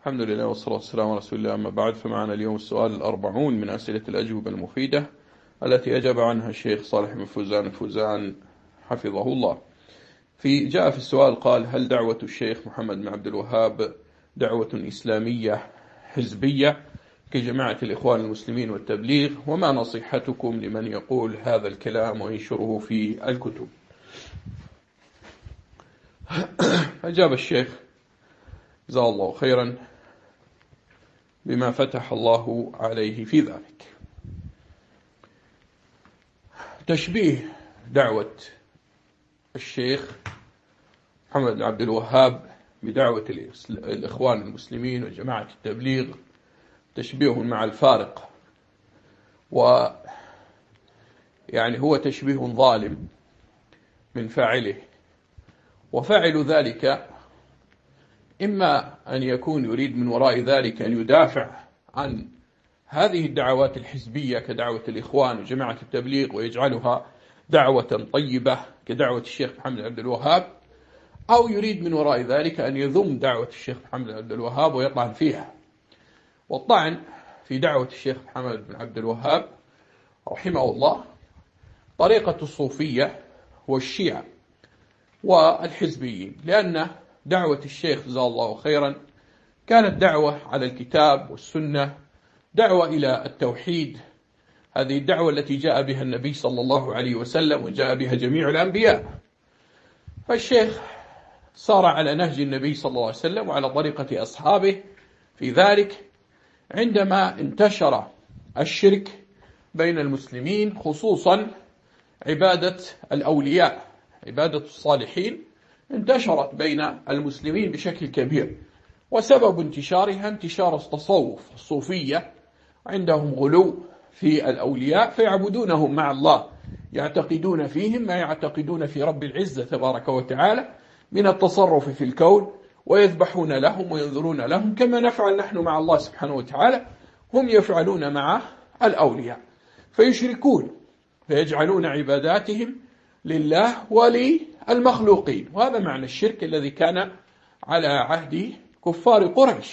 الحمد لله والصلاة والسلام على رسول الله. أما بعد، فمعنا اليوم السؤال 40 من أسئلة الأجوبة المفيدة التي أجاب عنها الشيخ صالح بن فوزان الفوزان حفظه الله. جاء في السؤال قال: هل دعوة الشيخ محمد بن عبد الوهاب دعوة إسلامية حزبية كجماعة الإخوان المسلمين والتبليغ؟ وما نصيحتكم لمن يقول هذا الكلام وينشره في الكتب؟ أجاب الشيخ جزاه الله خيرا بما فتح الله عليه في ذلك. تشبيه دعوة الشيخ محمد بن عبد الوهاب بدعوة الإخوان المسلمين وجماعة التبليغ تشبيه مع الفارق، هو تشبيه ظالم من فاعله، وفاعل ذلك إما أن يكون يريد من وراء ذلك أن يدافع عن هذه الدعوات الحزبية كدعوة الإخوان وجماعة التبليغ ويجعلها دعوة طيبة كدعوة الشيخ محمد بن عبد الوهاب، أو يريد من وراء ذلك أن يذم دعوة الشيخ محمد بن عبد الوهاب ويطعن فيها. والطعن في دعوة الشيخ محمد بن عبد الوهاب رحمه الله طريقة الصوفية والشيعة والحزبيين، لأن دعوة الشيخ جزاه الله خيرا كانت دعوة على الكتاب والسنة، دعوة إلى التوحيد، هذه الدعوة التي جاء بها النبي صلى الله عليه وسلم وجاء بها جميع الأنبياء. فالشيخ صار على نهج النبي صلى الله عليه وسلم وعلى طريقة أصحابه في ذلك عندما انتشر الشرك بين المسلمين، خصوصا عبادة الأولياء، عبادة الصالحين انتشرت بين المسلمين بشكل كبير، وسبب انتشارها انتشار التصوف الصوفية، عندهم غلو في الأولياء فيعبدونهم مع الله، يعتقدون فيهم ما يعتقدون في رب العزة تبارك وتعالى من التصرف في الكون، ويذبحون لهم وينذرون لهم كما نفعل نحن مع الله سبحانه وتعالى، هم يفعلون مع الأولياء، فيشركون فيجعلون عباداتهم لله وللمخلوقين. وهذا معنى الشرك الذي كان على عهد كفار قريش،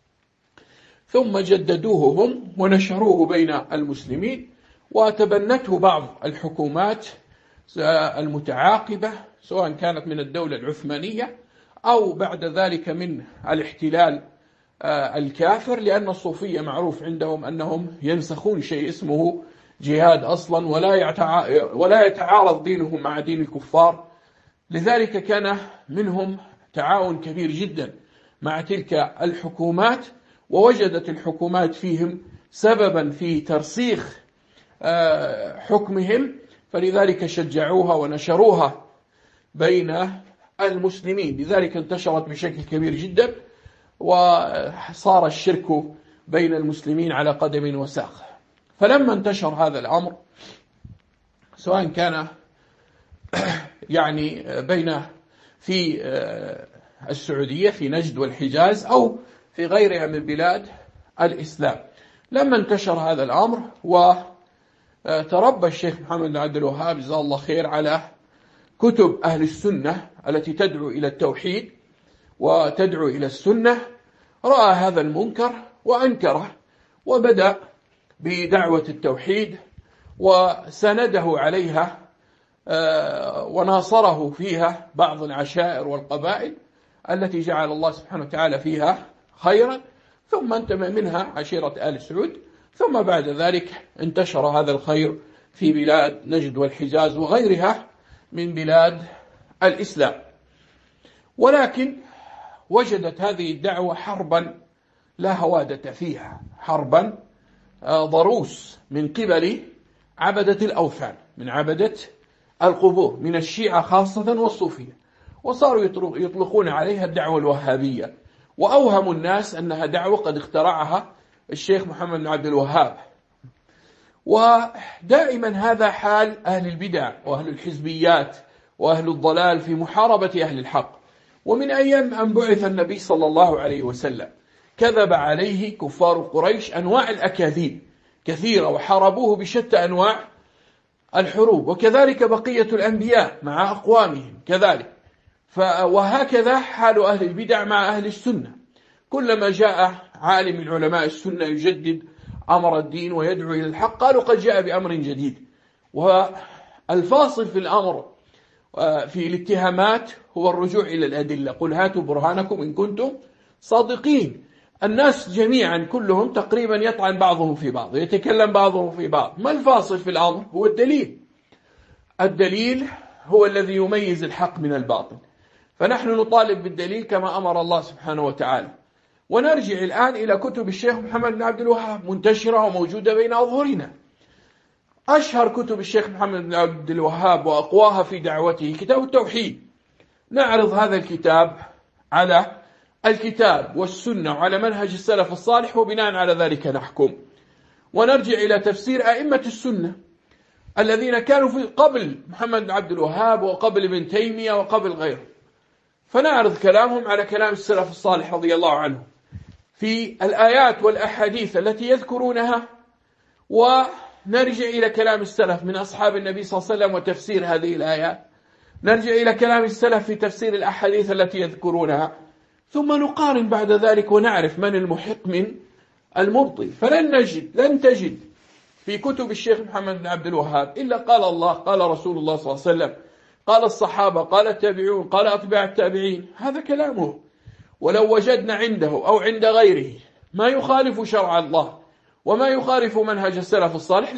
ثم جددوه هم ونشروه بين المسلمين، وتبنته بعض الحكومات المتعاقبة، سواء كانت من الدولة العثمانية أو بعد ذلك من الاحتلال الكافر، لأن الصوفية معروف عندهم أنهم ينسخون شيء اسمه جهاد أصلا، ولا يتعارض دينهم مع دين الكفار. لذلك كان منهم تعاون كبير جدا مع تلك الحكومات، ووجدت الحكومات فيهم سببا في ترسيخ حكمهم، فلذلك شجعوها ونشروها بين المسلمين، لذلك انتشرت بشكل كبير جدا، وصار الشرك بين المسلمين على قدم وساق. فلما انتشر هذا الأمر، سواء كان في السعودية في نجد والحجاز أو في غيرها من بلاد الإسلام، لما انتشر هذا الأمر وتربى الشيخ محمد بن عبد الوهاب جزاه الله خير على كتب أهل السنة التي تدعو إلى التوحيد وتدعو إلى السنة، رأى هذا المنكر وأنكره، وبدأ بدعوة التوحيد وسنده عليها وناصره فيها بعض العشائر والقبائل التي جعل الله سبحانه وتعالى فيها خيرا، ثم انتمى منها عشيرة آل سعود، ثم بعد ذلك انتشر هذا الخير في بلاد نجد والحجاز وغيرها من بلاد الإسلام. ولكن وجدت هذه الدعوة حربا لا هوادة فيها، حربا ضروس من قبل عبدة الأوثان، من عبدة القبور، من الشيعة خاصة والصوفية، وصاروا يطلقون عليها الدعوة الوهابية، وأوهموا الناس أنها دعوة قد اخترعها الشيخ محمد بن عبد الوهاب. ودائما هذا حال أهل البدع وأهل الحزبيات وأهل الضلال في محاربة أهل الحق. ومن أيام أن بعث النبي صلى الله عليه وسلم كذب عليه كفار قريش أنواع الأكاذيب كثيرة، وحاربوه بشتى أنواع الحروب، وكذلك بقية الأنبياء مع أقوامهم كذلك. وهكذا حال أهل البدع مع أهل السنة، كلما جاء عالم من علماء السنة يجدد أمر الدين ويدعو إلى الحق قالوا قد جاء بأمر جديد. والفاصل في الأمر في الاتهامات هو الرجوع إلى الأدلة. قل هاتوا برهانكم إن كنتم صادقين. الناس جميعا كلهم تقريبا يطعن بعضهم في بعض، يتكلم بعضهم في بعض. ما الفاصل في الأمر؟ هو الدليل. الدليل هو الذي يميز الحق من الباطل، فنحن نطالب بالدليل كما أمر الله سبحانه وتعالى. ونرجع الآن إلى كتب الشيخ محمد بن عبد الوهاب، منتشرة وموجودة بين أظهرنا. أشهر كتب الشيخ محمد بن عبد الوهاب وأقواها في دعوته كتاب التوحيد. نعرض هذا الكتاب على الكتاب والسنة وعلى منهج السلف الصالح، وبناء على ذلك نحكم. ونرجع إلى تفسير أئمة السنة الذين كانوا في قبل محمد بن عبد الوهاب وقبل ابن تيمية وقبل غيره، فنعرض كلامهم على كلام السلف الصالح رضي الله عنه في الآيات والأحاديث التي يذكرونها، ونرجع إلى كلام السلف من أصحاب النبي صلى الله عليه وسلم وتفسير هذه الآيات، نرجع إلى كلام السلف في تفسير الأحاديث التي يذكرونها، ثم نقارن بعد ذلك ونعرف من المحق من المبطل. لن تجد في كتب الشيخ محمد بن عبد الوهاب إلا قال الله، قال رسول الله صلى الله عليه وسلم، قال الصحابة، قال التابعون، قال أتباع التابعين. هذا كلامه. ولو وجدنا عنده أو عند غيره ما يخالف شرع الله وما يخالف منهج السلف الصالح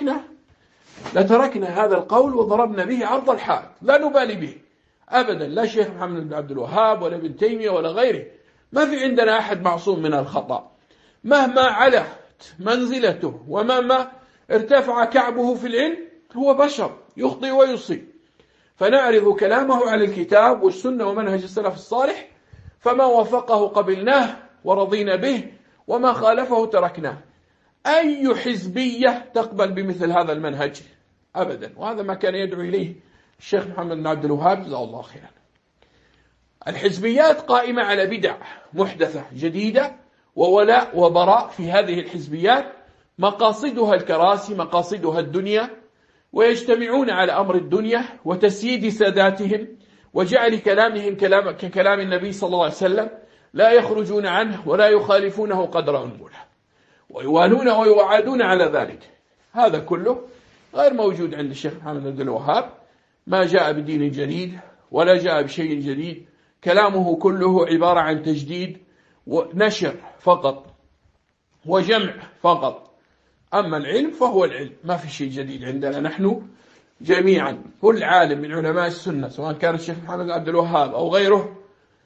لتركنا هذا القول وضربنا به عرض الحائط، لا نبالي به أبدا، لا شيخ محمد بن عبد الوهاب ولا ابن تيمية ولا غيره. ما في عندنا أحد معصوم من الخطأ، مهما علت منزلته ومهما ارتفع كعبه في العلم هو بشر يخطئ ويصيب. فنعرض كلامه على الكتاب والسنة ومنهج السلف الصالح، فما وافقه قبلناه ورضينا به، وما خالفه تركناه. أي حزبية تقبل بمثل هذا المنهج؟ أبدا. وهذا ما كان يدعو إليه الشيخ محمد بن عبد الوهاب جزاه الله خيرا. الحزبيات قائمة على بدع محدثة جديدة وولاء وبراء في هذه الحزبيات، مقاصدها الكراسي، مقاصدها الدنيا، ويجتمعون على أمر الدنيا وتسييد ساداتهم وجعل كلامهم ككلام النبي صلى الله عليه وسلم، لا يخرجون عنه ولا يخالفونه قدر أنمله، ويوالون ويوعدون على ذلك. هذا كله غير موجود عند الشيخ محمد بن عبد الوهاب. ما جاء بدين جديد ولا جاء بشيء جديد، كلامه كله عبارة عن تجديد ونشر فقط وجمع فقط. أما العلم فهو العلم، ما في شيء جديد عندنا نحن جميعا. كل عالم من علماء السنة سواء كان الشيخ محمد بن عبد الوهاب أو غيره،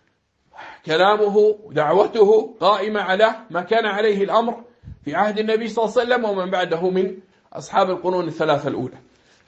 كلامه دعوته قائمة على ما كان عليه الأمر في عهد النبي صلى الله عليه وسلم ومن بعده من أصحاب القرون الثلاثة الأولى.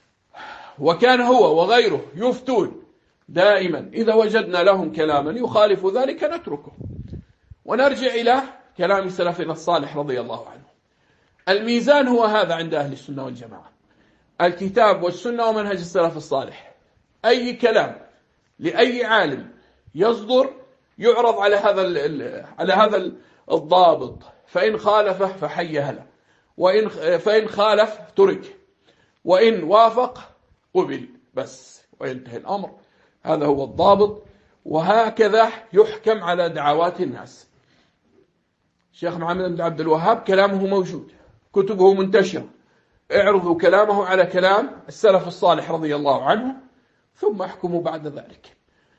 وكان هو وغيره يفتون دائما، إذا وجدنا لهم كلاما يخالف ذلك نتركه ونرجع إلى كلام سلفنا الصالح رضي الله عنه. الميزان هو هذا عند أهل السنة والجماعة، الكتاب والسنة ومنهج السلف الصالح. أي كلام لأي عالم يصدر يعرض على هذا الضابط، فإن خالفه فحي هلا، فإن خالف ترك، وإن وافق قبل بس وينتهي الأمر. هذا هو الضابط، وهكذا يحكم على دعوات الناس. الشيخ محمد بن عبد الوهاب كلامه موجود، كتبه منتشرة، اعرضوا كلامه على كلام السلف الصالح رضي الله عنه ثم احكموا بعد ذلك.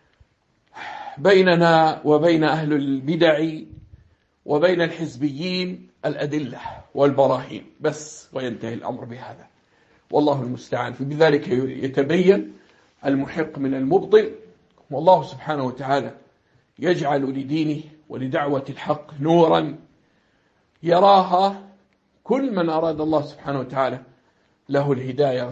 بيننا وبين أهل البدع وبين الحزبيين الأدلة والبراهين بس، وينتهي الأمر بهذا، والله المستعان. بذلك يتبين المحق من المبطل، والله سبحانه وتعالى يجعل لدينه ولدعوة الحق نورا يراها كل من أراد الله سبحانه وتعالى له الهداية.